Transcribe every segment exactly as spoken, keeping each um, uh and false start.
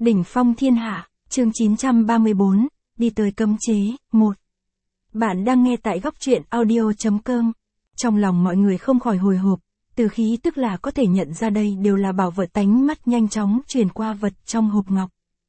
Đỉnh phong thiên hạ, chương chín trăm ba mươi bốn, đi tới cấm chế, một. Bạn đang nghe tại góc truyện audio.com. Trong lòng mọi người không khỏi hồi hộp, từ khí tức là có thể nhận ra đây đều là bảo vật tánh mắt nhanh chóng truyền qua vật trong hộp ngọc.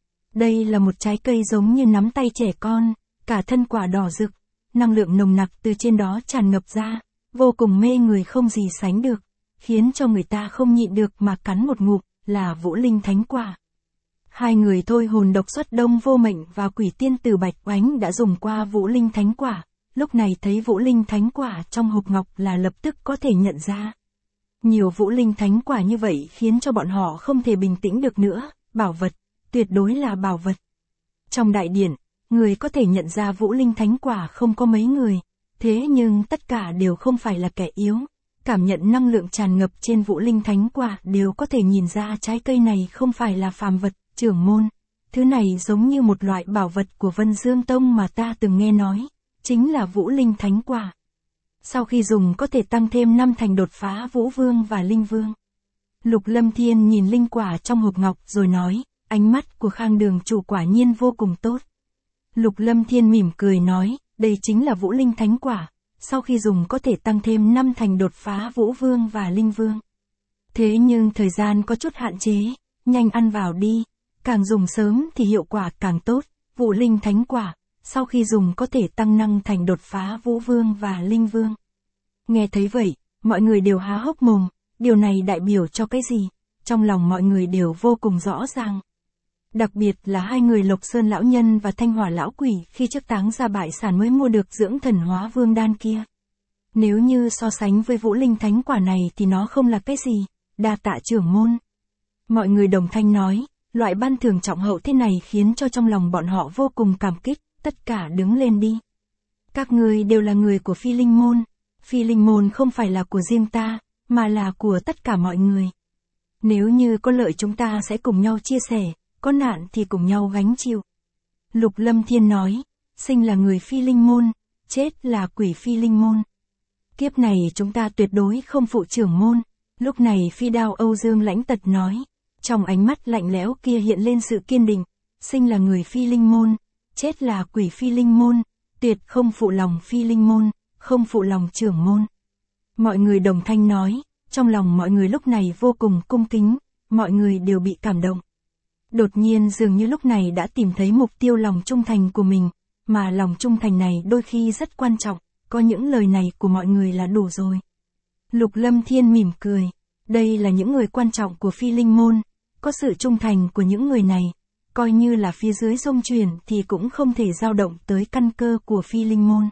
Đây là một trái cây giống như nắm tay trẻ con, cả thân quả đỏ rực, năng lượng nồng nặc từ trên đó tràn ngập ra, vô cùng mê người không gì sánh được, khiến cho người ta không nhịn được mà cắn một ngụm, là Vũ Linh Thánh Quả. Hai người thôi hồn độc xuất Đông Vô Mệnh và Quỷ Tiên Tử Bạch Oánh đã dùng qua Vũ Linh Thánh Quả, lúc này thấy Vũ Linh Thánh Quả trong hộp ngọc là lập tức có thể nhận ra. Nhiều Vũ Linh Thánh Quả như vậy khiến cho bọn họ không thể bình tĩnh được nữa, bảo vật, tuyệt đối là bảo vật. Trong đại điển, người có thể nhận ra Vũ Linh Thánh Quả không có mấy người, thế nhưng tất cả đều không phải là kẻ yếu. Cảm nhận năng lượng tràn ngập trên Vũ Linh Thánh Quả đều có thể nhìn ra trái cây này không phải là phàm vật. Trưởng môn, thứ này giống như một loại bảo vật của Vân Dương Tông mà ta từng nghe nói, chính là Vũ Linh Thánh Quả. Sau khi dùng có thể tăng thêm năm thành đột phá Vũ Vương và Linh Vương. Lục Lâm Thiên nhìn linh quả trong hộp ngọc rồi nói, ánh mắt của Khang Đường chủ quả nhiên vô cùng tốt. Lục Lâm Thiên mỉm cười nói, đây chính là Vũ Linh Thánh Quả, sau khi dùng có thể tăng thêm năm thành đột phá Vũ Vương và Linh Vương. Thế nhưng thời gian có chút hạn chế, nhanh ăn vào đi. Càng dùng sớm thì hiệu quả càng tốt, Vũ Linh Thánh Quả, sau khi dùng có thể tăng năng thành đột phá Vũ Vương và Linh Vương. Nghe thấy vậy, mọi người đều há hốc mồm, điều này đại biểu cho cái gì? Trong lòng mọi người đều vô cùng rõ ràng. Đặc biệt là hai người Lộc Sơn Lão Nhân và Thanh Hỏa Lão Quỷ khi trước táng ra bại sản mới mua được dưỡng thần hóa vương đan kia. Nếu như so sánh với Vũ Linh Thánh Quả này thì nó không là cái gì, đa tạ trưởng môn. Mọi người đồng thanh nói. Loại ban thưởng trọng hậu thế này khiến cho trong lòng bọn họ vô cùng cảm kích, tất cả đứng lên đi. Các người đều là người của Phi Linh Môn. Phi Linh Môn không phải là của riêng ta, mà là của tất cả mọi người. Nếu như có lợi chúng ta sẽ cùng nhau chia sẻ, có nạn thì cùng nhau gánh chịu. Lục Lâm Thiên nói, sinh là người Phi Linh Môn, chết là quỷ Phi Linh Môn. Kiếp này chúng ta tuyệt đối không phụ trưởng môn. Lúc này Phi Đao Âu Dương Lãnh Tật nói. Trong ánh mắt lạnh lẽo kia hiện lên sự kiên định, sinh là người Phi Linh Môn, chết là quỷ Phi Linh Môn, tuyệt không phụ lòng Phi Linh Môn, không phụ lòng trưởng môn. Mọi người đồng thanh nói, trong lòng mọi người lúc này vô cùng cung kính, mọi người đều bị cảm động. Đột nhiên dường như lúc này đã tìm thấy mục tiêu lòng trung thành của mình, mà lòng trung thành này đôi khi rất quan trọng, có những lời này của mọi người là đủ rồi. Lục Lâm Thiên mỉm cười, đây là những người quan trọng của Phi Linh Môn. Có sự trung thành của những người này, coi như là phía dưới dông truyền thì cũng không thể dao động tới căn cơ của Phi Linh Môn.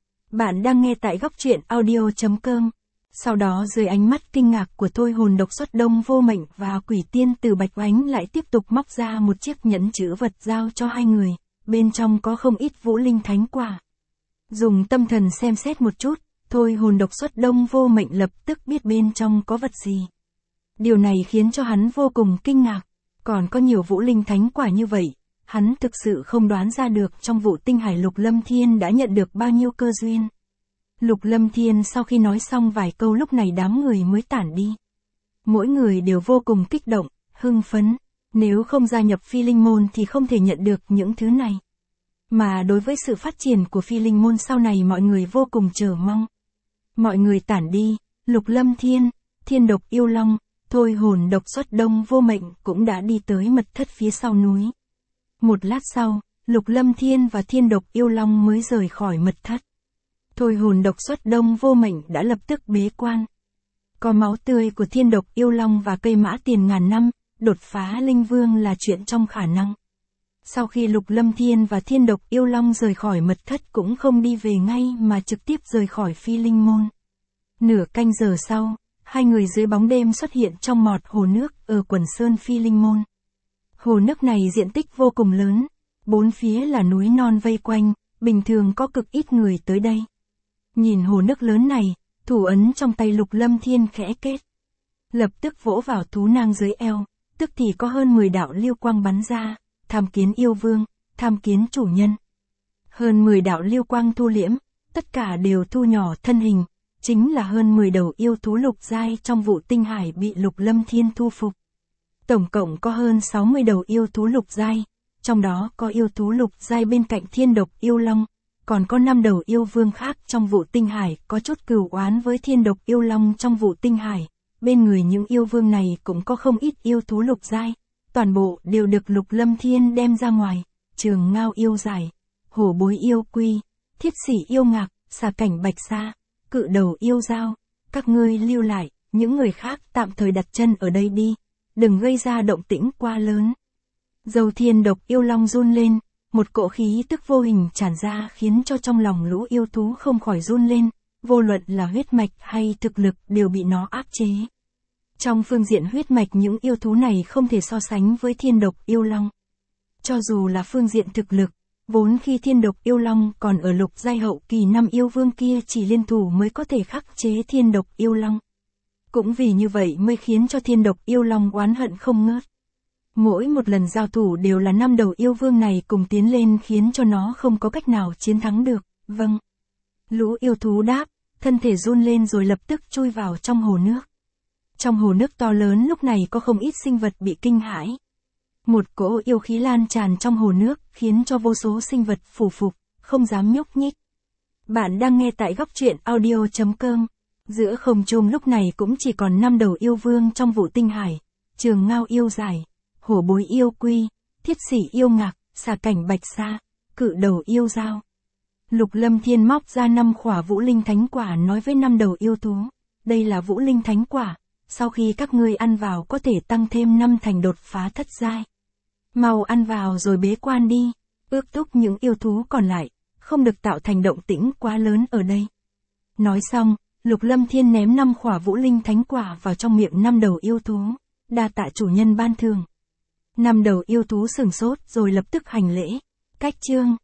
Bạn đang nghe tại góc truyện audio.com. Sau đó dưới ánh mắt kinh ngạc của thôi hồn độc xuất Đông Vô Mệnh và Quỷ Tiên Tử Bạch Oánh lại tiếp tục móc ra một chiếc nhẫn chữ vật giao cho hai người, bên trong có không ít Vũ Linh Thánh Quả. Dùng tâm thần xem xét một chút, thôi hồn độc xuất Đông Vô Mệnh lập tức biết bên trong có vật gì. Điều này khiến cho hắn vô cùng kinh ngạc, còn có nhiều Vũ Linh Thánh Quả như vậy, hắn thực sự không đoán ra được trong vụ tinh hải Lục Lâm Thiên đã nhận được bao nhiêu cơ duyên. Lục Lâm Thiên sau khi nói xong vài câu lúc này đám người mới tản đi. Mỗi người đều vô cùng kích động, hưng phấn, nếu không gia nhập Phi Linh Môn thì không thể nhận được những thứ này. Mà đối với sự phát triển của Phi Linh Môn sau này mọi người vô cùng chờ mong. Mọi người tản đi, Lục Lâm Thiên, Thiên Độc Yêu Long, thôi hồn độc xuất Đông Vô Mệnh cũng đã đi tới mật thất phía sau núi. Một lát sau, Lục Lâm Thiên và Thiên Độc Yêu Long mới rời khỏi mật thất. Thôi hồn độc xuất Đông Vô Mệnh đã lập tức bế quan. Có máu tươi của Thiên Độc Yêu Long và cây mã tiền ngàn năm, đột phá Linh Vương là chuyện trong khả năng. Sau khi Lục Lâm Thiên và Thiên Độc Yêu Long rời khỏi mật thất cũng không đi về ngay mà trực tiếp rời khỏi Phi Linh Môn. Nửa canh giờ sau, hai người dưới bóng đêm xuất hiện trong mọt hồ nước ở quần sơn Phi Linh Môn. Hồ nước này diện tích vô cùng lớn, bốn phía là núi non vây quanh, bình thường có cực ít người tới đây. Nhìn hồ nước lớn này, thủ ấn trong tay Lục Lâm Thiên khẽ kết. Lập tức vỗ vào thú nang dưới eo, tức thì có hơn mười đạo liêu quang bắn ra, tham kiến yêu vương, tham kiến chủ nhân. Hơn mười đạo liêu quang thu liễm, tất cả đều thu nhỏ thân hình. Chính là hơn mười đầu yêu thú lục giai trong vụ tinh hải bị Lục Lâm Thiên thu phục. Tổng cộng có hơn sáu mươi đầu yêu thú lục giai, trong đó có yêu thú lục giai bên cạnh thiên độc yêu long, còn có năm đầu yêu vương khác trong vụ tinh hải có chút cừu oán với thiên độc yêu long trong vụ tinh hải. Bên người những yêu vương này cũng có không ít yêu thú lục giai, toàn bộ đều được Lục Lâm Thiên đem ra ngoài, Trường Ngao yêu giải, Hổ Bối yêu quy, Thiết Sỉ yêu ngạc, Xà Cảnh bạch sa, Cự Đầu yêu dao, các ngươi lưu lại, những người khác tạm thời đặt chân ở đây đi, đừng gây ra động tĩnh quá lớn. Dầu thiên độc yêu long run lên, một cỗ khí tức vô hình tràn ra khiến cho trong lòng lũ yêu thú không khỏi run lên, vô luận là huyết mạch hay thực lực đều bị nó áp chế. Trong phương diện huyết mạch những yêu thú này không thể so sánh với thiên độc yêu long. Cho dù là phương diện thực lực, vốn khi thiên độc yêu long còn ở lục giai hậu kỳ năm yêu vương kia chỉ liên thủ mới có thể khắc chế thiên độc yêu long. Cũng vì như vậy mới khiến cho thiên độc yêu long oán hận không ngớt. Mỗi một lần giao thủ đều là năm đầu yêu vương này cùng tiến lên khiến cho nó không có cách nào chiến thắng được. Vâng. Lũ yêu thú đáp, thân thể run lên rồi lập tức chui vào trong hồ nước. Trong hồ nước to lớn lúc này có không ít sinh vật bị kinh hãi. Một cỗ yêu khí lan tràn trong hồ nước khiến cho vô số sinh vật phủ phục, không dám nhúc nhích. Bạn đang nghe tại góc truyện audio chấm com. Giữa không trung lúc này cũng chỉ còn năm đầu yêu vương trong vụ tinh hải, Trường Ngao yêu giải, Hổ Bối yêu quy, Thiết Sỉ yêu ngạc, Xà Cảnh bạch sa, Cự Đầu yêu dao. Lục Lâm Thiên móc ra năm khỏa Vũ Linh Thánh Quả nói với năm đầu yêu thú, đây là Vũ Linh Thánh Quả, sau khi các ngươi ăn vào có thể tăng thêm năm thành đột phá thất giai. Mau ăn vào rồi bế quan đi, ước thúc những yêu thú còn lại, không được tạo thành động tĩnh quá lớn ở đây. Nói xong, Lục Lâm Thiên ném năm khỏa Vũ Linh Thánh Quả vào trong miệng năm đầu yêu thú, đa tạ chủ nhân ban thường. Năm đầu yêu thú sửng sốt rồi lập tức hành lễ. Cách chương